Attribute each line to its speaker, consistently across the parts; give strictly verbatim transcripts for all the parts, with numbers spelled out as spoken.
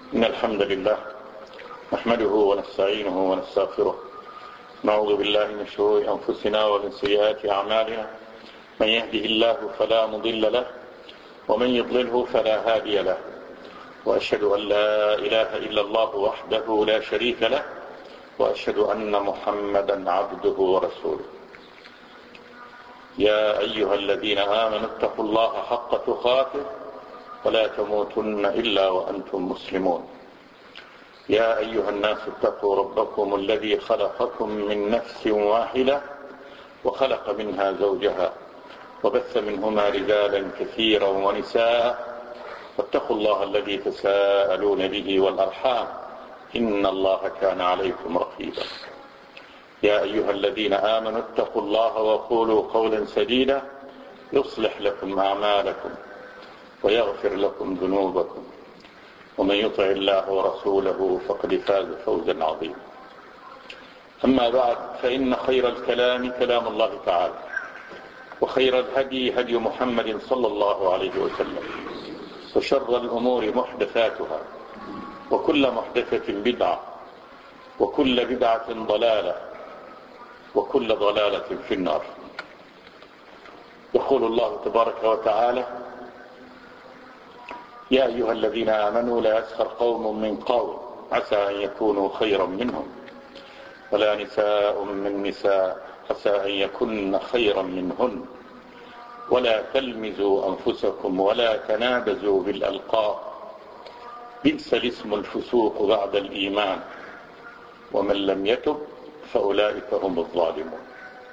Speaker 1: إن الحمد لله نحمده ونستعينه ونستغفره، نعوذ بالله من شرور أنفسنا ومن سيئات أعمالنا، من يهده الله فلا مضل له ومن يضلله فلا هادي له، وأشهد أن لا إله إلا الله وحده لا شريك له، وأشهد أن محمدا عبده ورسوله. يا أيها الذين آمنوا اتقوا الله حق تقاته ولا تموتن إلا وأنتم مسلمون. يا أيها الناس اتقوا ربكم الذي خلقكم من نفس واحدة وخلق منها زوجها وبث منهما رجالا كثيرا ونساء، واتقوا الله الذي تساءلون به والأرحام إن الله كان عليكم رقيبا. يا أيها الذين آمنوا اتقوا الله وقولوا قولا سديدا يصلح لكم أعمالكم ويغفر لكم ذنوبكم، ومن يطع الله ورسوله فقد فاز فوزا عظيما. أما بعد، فإن خير الكلام كلام الله تعالى، وخير الهدي هدي محمد صلى الله عليه وسلم، وشر الأمور محدثاتها، وكل محدثة بدعة، وكل بدعة ضلالة، وكل ضلالة في النار. يقول الله تبارك وتعالى: يا أيها الذين آمنوا لا يسخر قوم من قوم عسى أن يكونوا خيرا منهم، ولا نساء من نساء عسى أن يكن خيرا منهن، ولا تلمزوا أنفسكم ولا تنابزوا بالألقاب، بئس الاسم الفسوق بعد الإيمان، ومن لم يتب فأولئك هم الظالمون.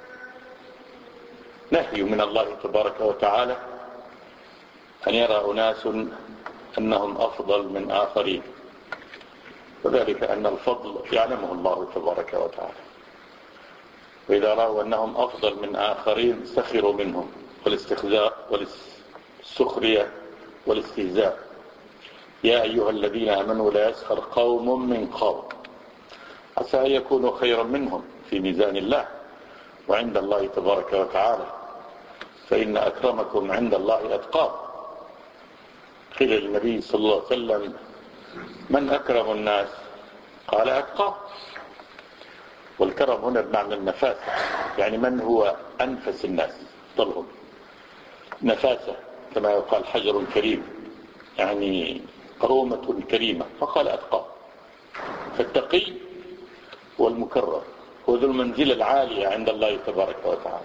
Speaker 1: نهي من الله تبارك وتعالى أن يرى أناس أنهم أفضل من آخرين، وذلك أن الفضل يعلمه الله تبارك وتعالى، وإذا رأوا أنهم أفضل من آخرين سخروا منهم، والاستخزاء والسخرية والاستهزاء. يا أيها الذين آمنوا لا يسخر قوم من قوم عسى أن يكونوا خيرا منهم في ميزان الله وعند الله تبارك وتعالى، فإن أكرمكم عند الله أتقاكم. قيل للنبي صلى الله عليه وسلم: من أكرم الناس؟ قال: أتقاكم. والكرم هنا بمعنى النفاسة، يعني من هو أنفس الناس طلهم نفاسة، كما يقال حجر كريم، يعني قرومة كريمة، فقال أتقاكم. فالتقي هو المكرم، هو ذو المنزلة العالية عند الله تبارك وتعالى.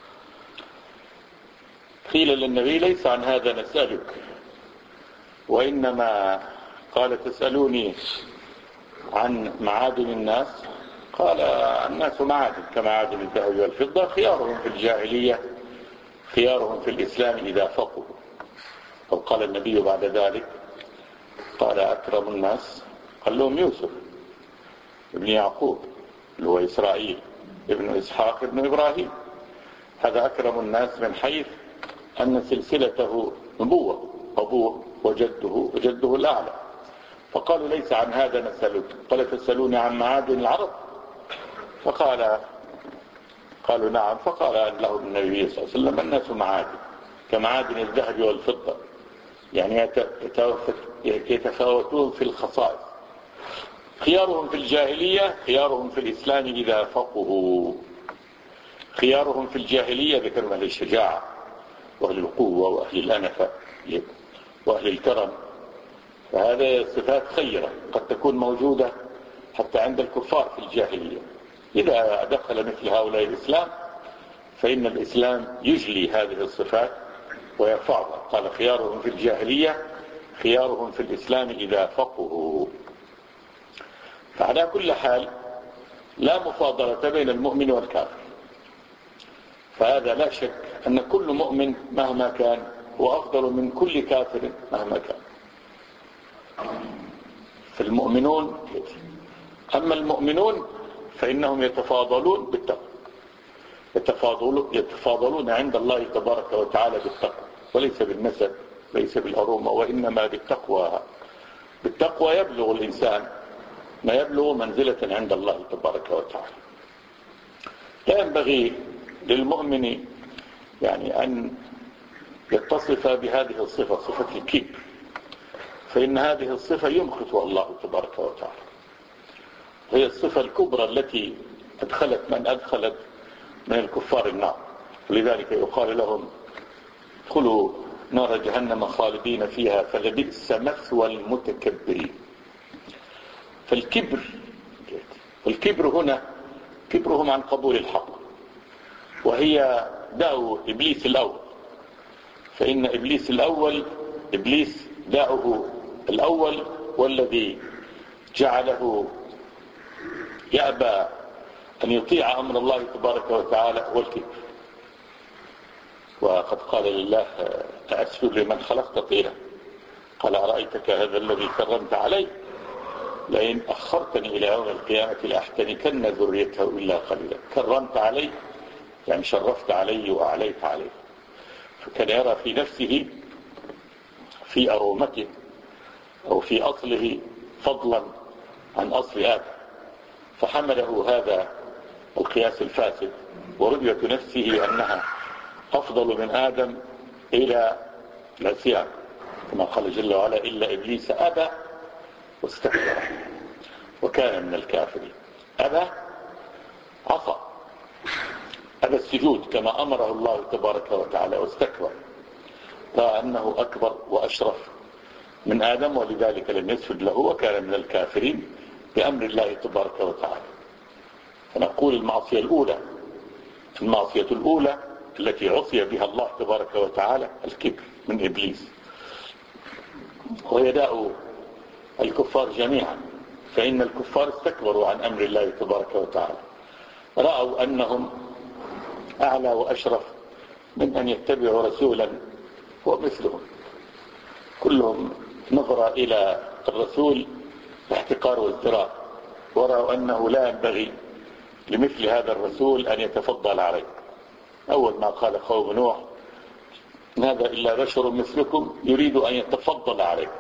Speaker 1: قيل للنبي: ليس عن هذا نسألك، وإنما قال: تسألوني عن معادن الناس؟ قال: الناس معادن كمعادن الذهب والفضة، خيارهم في الجاهلية خيارهم في الإسلام إذا فقهوا. أو قال النبي بعد ذلك، قال: أكرم الناس؟ قال لهم: يوسف ابن يعقوب اللي هو إسرائيل ابن إسحاق ابن إبراهيم، هذا أكرم الناس من حيث أن سلسلته نبوة، أبوه وجده وجده الأعلى. فقالوا: ليس عن هذا نسألك. قال: تسألوني عن معادن العرب؟ فقال قالوا: نعم. فقال له النبي صلى الله عليه وسلم: الناس معادن كمعادن الذهب والفضة، يعني يتفاوتون في الخصائص، خيارهم في الجاهلية خيارهم في الإسلام إذا فقهوا. خيارهم في الجاهلية ذكروا أهل الشجاعة وأهل القوة وأهل الأنفة وأهل الكرم، فهذه صفات خيرة قد تكون موجودة حتى عند الكفار في الجاهلية. إذا دخل مثل هؤلاء الإسلام فإن الإسلام يجلي هذه الصفات ويرفعها. قال: خيارهم في الجاهلية خيارهم في الإسلام إذا فقهوا. فعلى كل حال لا مفاضلة بين المؤمن والكافر، فهذا لا شك أن كل مؤمن مهما كان هو أفضل من كل كافر مهما كان. فالمؤمنون أما المؤمنون فإنهم يتفاضلون بالتقوى، يتفاضلون, يتفاضلون عند الله تبارك وتعالى بالتقوى، وليس بالنسب، ليس بالأرومة، وإنما بالتقوى. بالتقوى يبلغ الإنسان ما يبلغ منزلة عند الله تبارك وتعالى. لا ينبغي للمؤمن يعني أن يتصف بهذه الصفة، صفة الكبر، فإن هذه الصفة يمقتها الله تبارك وتعالى، هي الصفة الكبرى التي أدخلت من أدخلت من الكفار النار، ولذلك يقال لهم ادخلوا نار جهنم خالدين فيها فلبئس مثوى المتكبرين. فالكبر الكبر هنا كبرهم عن قبول الحق، وهي داء إبليس الأول. فإن إبليس الأول إبليس داؤه الأول والذي جعله يأبى أن يطيع أمر الله تبارك وتعالى هو الكبر. وقد قال لله أسجد لمن خلقت طينا، قال أرأيتك هذا الذي كرمت علي لئن أخرتني إلى يوم القيامة لأحتنكن ذريته إلا قليلا. كرمت علي يعني شرفت علي وأعليت علي، فكان يرى في نفسه في أرومته أو في أصله فضلا عن أصل آدم، فحمله هذا القياس الفاسد ورؤية نفسه أنها أفضل من آدم إلى العصيان، كما قال جل وعلا إلا إبليس أبى واستكبر وكان من الكافرين. أبى عصى، أبى السجود كما أمره الله تبارك وتعالى واستكبر، رأى أنه أكبر وأشرف من آدم ولذلك لم يسجد له وكان من الكافرين بأمر الله تبارك وتعالى. فنقول المعصية الأولى المعصية الأولى التي عصي بها الله تبارك وتعالى الكبر من إبليس، ويداء الكفار جميعا. فإن الكفار استكبروا عن أمر الله تبارك وتعالى، رأوا أنهم أعلى وأشرف من أن يتبعوا رسولا هو مثلهم. كلهم نظر إلى الرسول باحتقار وازدراء، ورأوا أنه لا ينبغي لمثل هذا الرسول أن يتفضل عليه. أول ما قال قوم نوح هذا إلا بشر مثلكم يريد أن يتفضل عليه،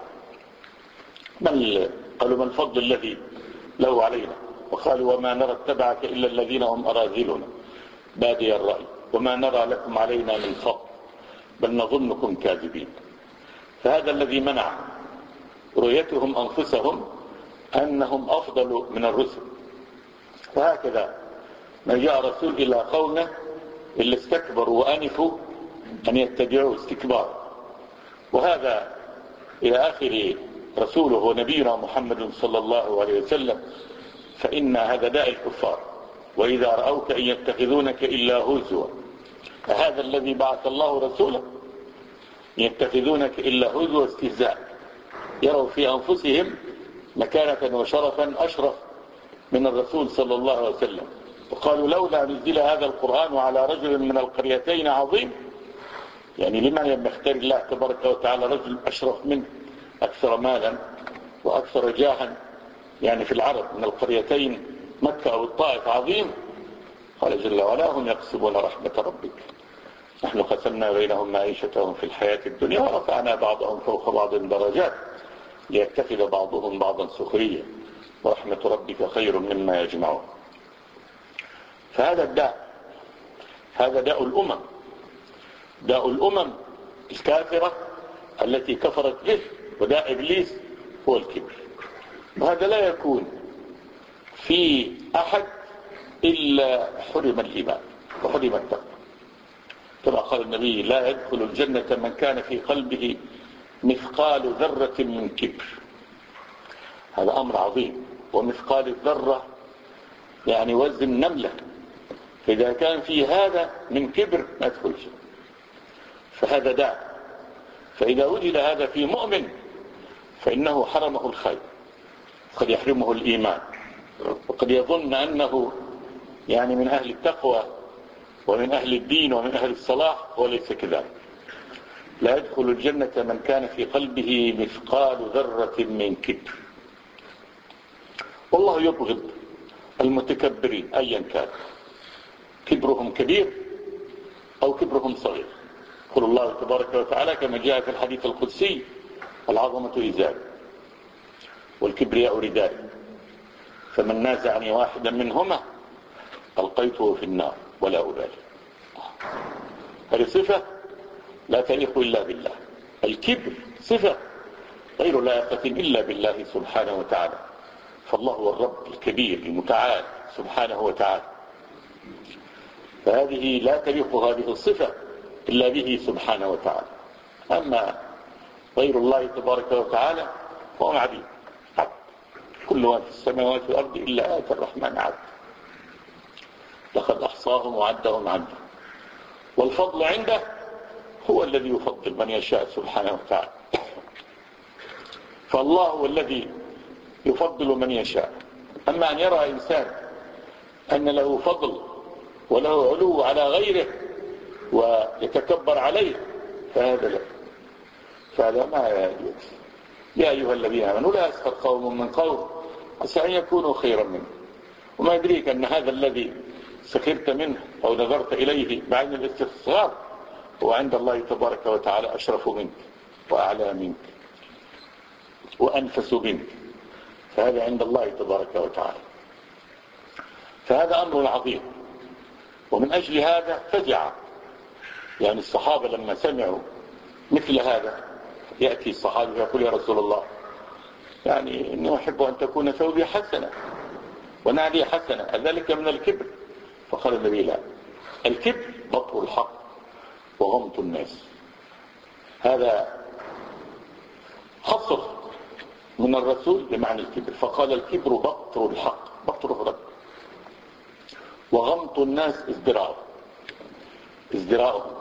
Speaker 1: من قالوا ما الفضل الذي له علينا؟ وقالوا وما نرى اتبعك إلا الذين هم أراذلنا بادي الرأي وما نرى لكم علينا من فضل بل نظنكم كاذبين. فهذا الذي منع رؤيتهم أنفسهم أنهم أفضل من الرسل. وهكذا ما جاء رسول إلى قومه اللي استكبروا وأنفوا أن يتبعوا استكبار، وهذا إلى آخر رسوله ونبينا محمد صلى الله عليه وسلم. فإن هذا داء الكفار، وإذا رأوك إن يتخذونك إلا هزوا، هذا الذي بعث الله رسوله يتخذونك إلا هزوا واستهزاء، يروا في أنفسهم مكانة وشرفا أشرف من الرسول صلى الله عليه وسلم. وقالوا لولا نزل هذا القرآن على رجل من القريتين عظيم، يعني لمن لم يختار الله تبارك وتعالى رجل أشرف منه أكثر مالا وأكثر جاها يعني في العرب من القريتين مكة أو الطائف عظيم. قال جل وعلا هم يقسمون رحمة ربك نحن قسمنا بينهم معيشتهم في الحياة الدنيا ورفعنا بعضهم فوق بعض درجات ليتخذ بعضهم بعضا سخريا ورحمة ربك خير مما يجمعون. فهذا الداء، هذا داء الأمم، داء الأمم الكافرة التي كفرت به، وداء إبليس هو الكبر. وهذا لا يكون في أحد إلا حرم الإيمان وحرم التقوى، كما قال النبي لا يدخل الجنة من كان في قلبه مثقال ذرة من كبر. هذا أمر عظيم، ومثقال الذرة يعني وزن نملة، فإذا كان في هذا من كبر ما يدخل الجنة. فهذا داء. فإذا وجد هذا في مؤمن فإنه حرمه الخير، قد يحرمه الإيمان، وقد يظن أنه يعني من أهل التقوى ومن أهل الدين ومن أهل الصلاح، وليس كذلك. لا يدخل الجنة من كان في قلبه مثقال ذرة من كبر. والله يبغض المتكبرين أيا كان، كبرهم كبير أو كبرهم صغير. قل الله تبارك وتعالى كما جاء في الحديث القدسي العظمة إزار والكبرياء رداء، فمن نازعني واحدا منهما ألقيته في النار ولا أبالي. هذه صفة لا تليق إلا بالله. الكبر صفة غير لائقة إلا بالله سبحانه وتعالى، فالله هو الرب الكبير المتعال سبحانه وتعالى، فهذه لا تليق هذه الصفة إلا به سبحانه وتعالى. أما غير الله تبارك وتعالى فهم عبيد، عبد كل ما في السماوات والأرض إلا آتى الرحمن عبد، لقد أحصاهم وعدهم عدا. والفضل عنده هو الذي يفضل من يشاء سبحانه وتعالى، فالله هو الذي يفضل من يشاء. أما أن يرى إنسان أن له فضل وله علو على غيره ويتكبر عليه فهذا لا، فهذا ما يجوز. يا أيها الذين آمنوا لا يسخر قوم من قوم عسى أن يكونوا خيرا منه، وما يدريك أن هذا الذي سخرت منه أو نظرت إليه بعين الاستصغار هو عند الله تبارك وتعالى أشرف منك وأعلى منك وأنفس منك، فهذا عند الله تبارك وتعالى. فهذا أمر عظيم، ومن أجل هذا فزع يعني الصحابة لما سمعوا مثل هذا. يأتي الصحابي ويقول يا رسول الله يعني إني أحب أن تكون ثوبي حسنة ونعلي حسنة، أذلك من الكبر؟ فقال النبي لا، الكبر بطر الحق وغمط الناس. هذا حصر من الرسول بمعنى الكبر، فقال الكبر بطر الحق، بطر الرب، وغمط الناس ازدراء ازدراءهم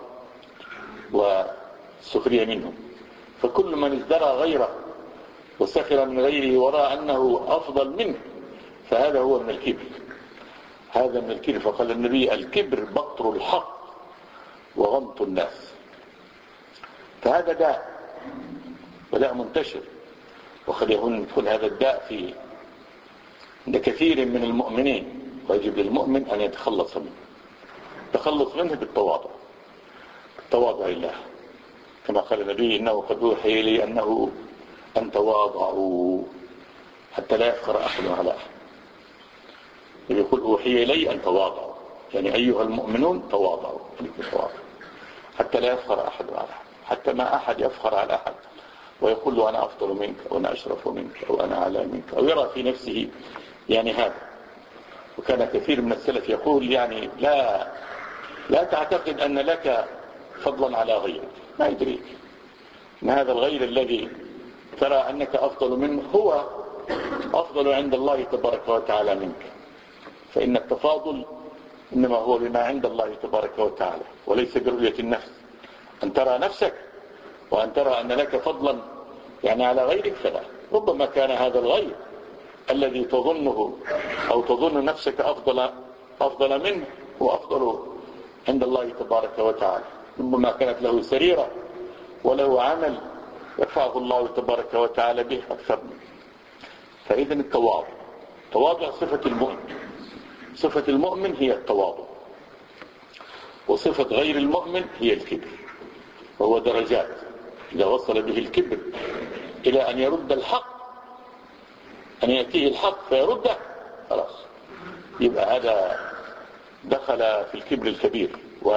Speaker 1: والسخرية منهم. فكل من ازدرى غيره وسخر من غيره وراء أنه أفضل منه فهذا هو من الكبر، هذا من الكبر. فقال النبي الكبر بطر الحق وغمط الناس. فهذا داء وداء منتشر، وقد يكون هذا الداء في عند كثير من المؤمنين، ويجب للمؤمن أن يتخلص منه. تخلص منه بالتواضع، التواضع لله، كما قال النبي إنه قد أوحي لي أنه أن تواضعوا حتى لا يفخر أحد على أحد. يقول أوحي لي أن تواضعوا، يعني أيها المؤمنون تواضعوا حتى لا يفخر أحد على أحد، حتى ما أحد يفخر على أحد ويقول له أنا أفضل منك أو أنا أشرف منك أو أنا أعلى منك أو يرى في نفسه يعني هذا. وكان كثير من السلف يقول يعني لا لا تعتقد أن لك فضلا على غيرك، ما يدريك أن هذا الغير الذي ترى أنك أفضل منه هو أفضل عند الله تبارك وتعالى منك. فإن التفاضل إنما هو بما عند الله تبارك وتعالى وليس برؤية النفس، أن ترى نفسك وأن ترى أن لك فضلا يعني على غيرك، فلا. ربما كان هذا الغير الذي تظنه أو تظن نفسك أفضل أفضل منه هو أفضل عند الله تبارك وتعالى. ربما كانت له سريرة وله عمل يرفعه الله تبارك وتعالى به أكثر منه. فإذا التواضع، تواضع صفة المؤمن، صفة المؤمن هي التواضع، وصفة غير المؤمن هي الكبر، وهو درجات. إذا وصل به الكبر إلى أن يرد الحق، أن يأتيه الحق فيرده، خلاص يبقى هذا دخل في الكبر الكبير.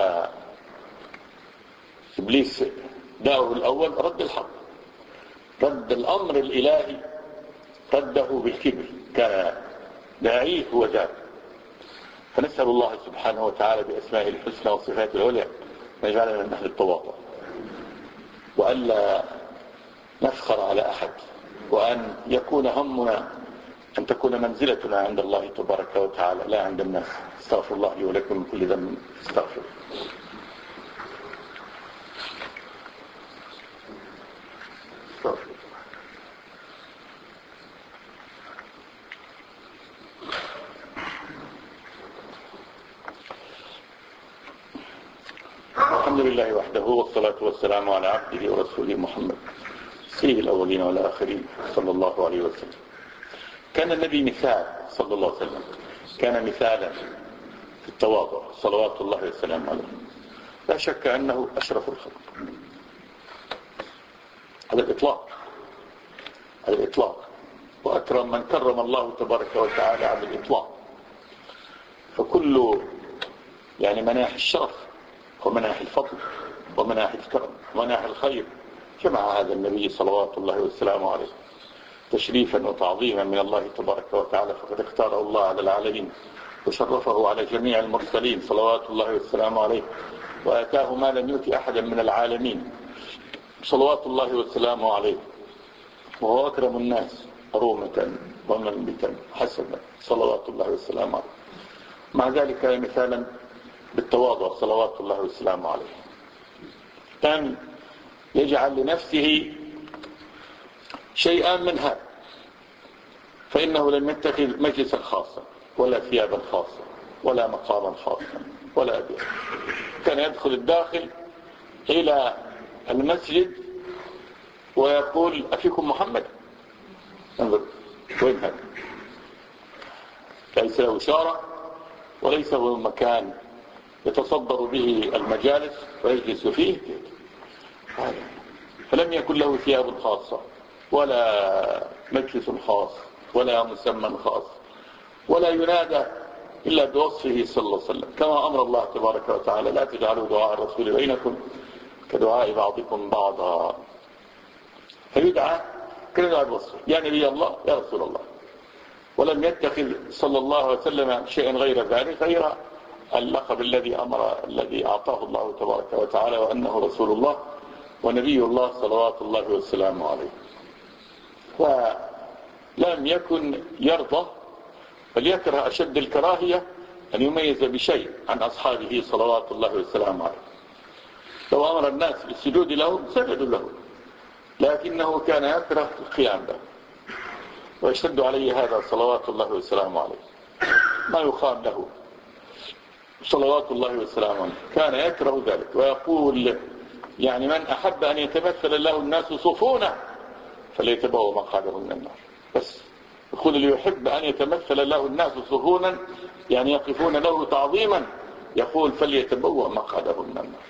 Speaker 1: وإبليس داؤه الأول رد الحق، رد الأمر الإلهي رده بالكبر، كان داعيه هو ذاك. فنسأل الله سبحانه وتعالى بأسمائه الحسنى وصفاته العليا أن يجعلنا من أهل التواضع، وألا نفخر على أحد، وأن يكون همنا أن تكون منزلتنا عند الله تبارك وتعالى لا عند الناس. استغفر الله لي ولكم من كل ذنب، استغفر. استغفر. الحمد لله وحده، والصلاة والسلام على عبده ورسوله محمد سيد الأولين والآخرين صلى الله عليه وسلم. كان النبي مثال صلى الله عليه وسلم، كان مثالا في التواضع صلوات الله وسلامه عليه. لا شك أنه أشرف الخلق على الإطلاق، على الإطلاق، وأكرم من كرم الله تبارك وتعالى على الإطلاق. فكل يعني مناحي الشرف ومناحي الفضل ومناحي الكرم ومناحي الخير جمع هذا النبي صلوات الله وسلامه عليه تشريفا وتعظيما من الله تبارك وتعالى، فقد اختاره الله على العالمين وشرفه على جميع المرسلين صلوات الله وسلامه عليه، وآتاه ما لم يؤت أحدا من العالمين صلوات الله وسلامه عليه، وهو أكرم الناس رومة ومنبتا حسنا صلوات الله وسلامه عليه. مع ذلك مثالا بالتواضع صلوات الله وسلامه عليه، كان يجعل لنفسه شيئا من هذا، فإنه لم يتخذ مجلسا خاصا ولا ثيابا خاصة ولا مقاما خاصا ولا أبيض. كان يدخل الداخل إلى المسجد ويقول أفيكم محمد؟ انظر وين هذا؟ ليس له إشارة وليس له مكان يتصدر به المجالس ويجلس فيه، فلم يكن له ثياب خاصة ولا مجلس خاص ولا مسمى خاص، ولا ينادى إلا بوصفه صلى الله عليه وسلم، كما أمر الله تبارك وتعالى لا تجعلوا دعاء الرسول بينكم كدعاء بعضكم بعضا، فيدعى كدعاء بوصفه يا نبي الله يا رسول الله. ولم يتخذ صلى الله عليه وسلم شيئا غير ذلك غير اللقب الذي أمر الذي أعطاه الله تبارك وتعالى، وأنه رسول الله ونبي الله صلوات الله وسلامه عليه. ولم يكن يرضى بل يكره أشد الكراهية أن يميز بشيء عن أصحابه صلوات الله وسلامه عليه. لو أمر الناس بالسجود له سجدوا له، لكنه كان يكره القيام له، ويشد عليه هذا صلوات الله وسلامه عليه ما يخام له صلوات الله وسلامه عليه. كان يكره ذلك ويقول يعني من أحب أن يتمثل له الناس صفونه فليتبوأ مقعده من النار. بس يقول اللي يحب أن يتمثل له الناس صفونا يعني يقفون له تعظيما، يقول فليتبوأ مقعده من النار.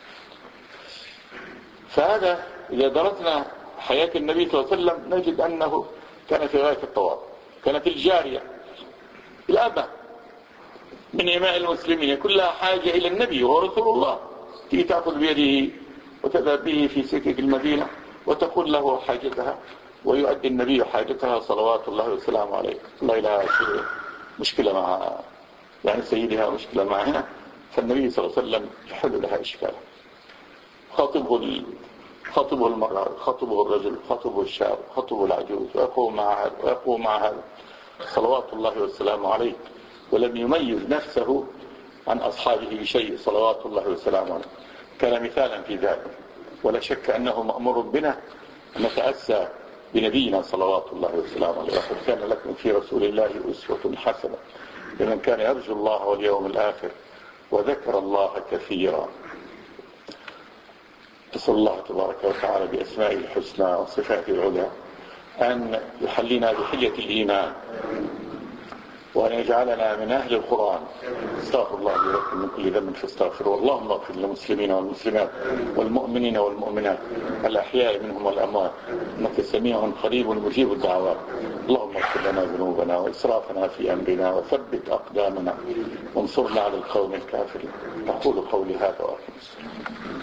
Speaker 1: فهذا إذا درسنا حياة النبي صلى الله عليه وسلم نجد أنه كان في غاية التواضع. كانت الجارية الأبة من إماء المسلمين كلها حاجة إلى النبي وهو رسول الله، تيجي تأخذ بيده وتذهب به في سكك المدينة وتقول له حاجتها ويؤدي النبي حاجتها صلوات الله وسلامه عليه. الله لها شيء مشكلة مع يعني سيدها مشكلة معها، فالنبي صلى الله عليه وسلم يحل لها إشكالها. خاطبه خاطبه المرأة، خاطبه الرجل، خاطبه الشاب، خاطبه العجوز، ويقوم مع هذا ويقوم مع هذا صلوات الله وسلامه عليه. ولم يميز نفسه عن أصحابه بشيء صلوات الله وسلامه عليه. كان مثالا في ذلك، ولا شك أنه مأمور بنا أن نتأسى بنبينا صلوات الله وسلامه عليه. وقد كان لكم في رسول الله أسوة حسنة لمن كان يرجو الله واليوم الآخر وذكر الله كثيرا. أسأل الله تبارك وتعالى بأسمائه الحسنى وصفاته العلى أن يحلينا بحلية الإيمان، وأن يجعلنا من أهل القرآن. استغفر الله لي ولكم من كل ذنب فاستغفروه. اللهم اغفر للمسلمين والمسلمات والمؤمنين والمؤمنات الأحياء منهم والأموات، إنك سميع قريب مجيب الدعوات. اللهم اغفر لنا ذنوبنا وإسرافنا في أمرنا وثبت أقدامنا وانصرنا على القوم الكافرين. أقول قولي هذا وأقم الصلاة.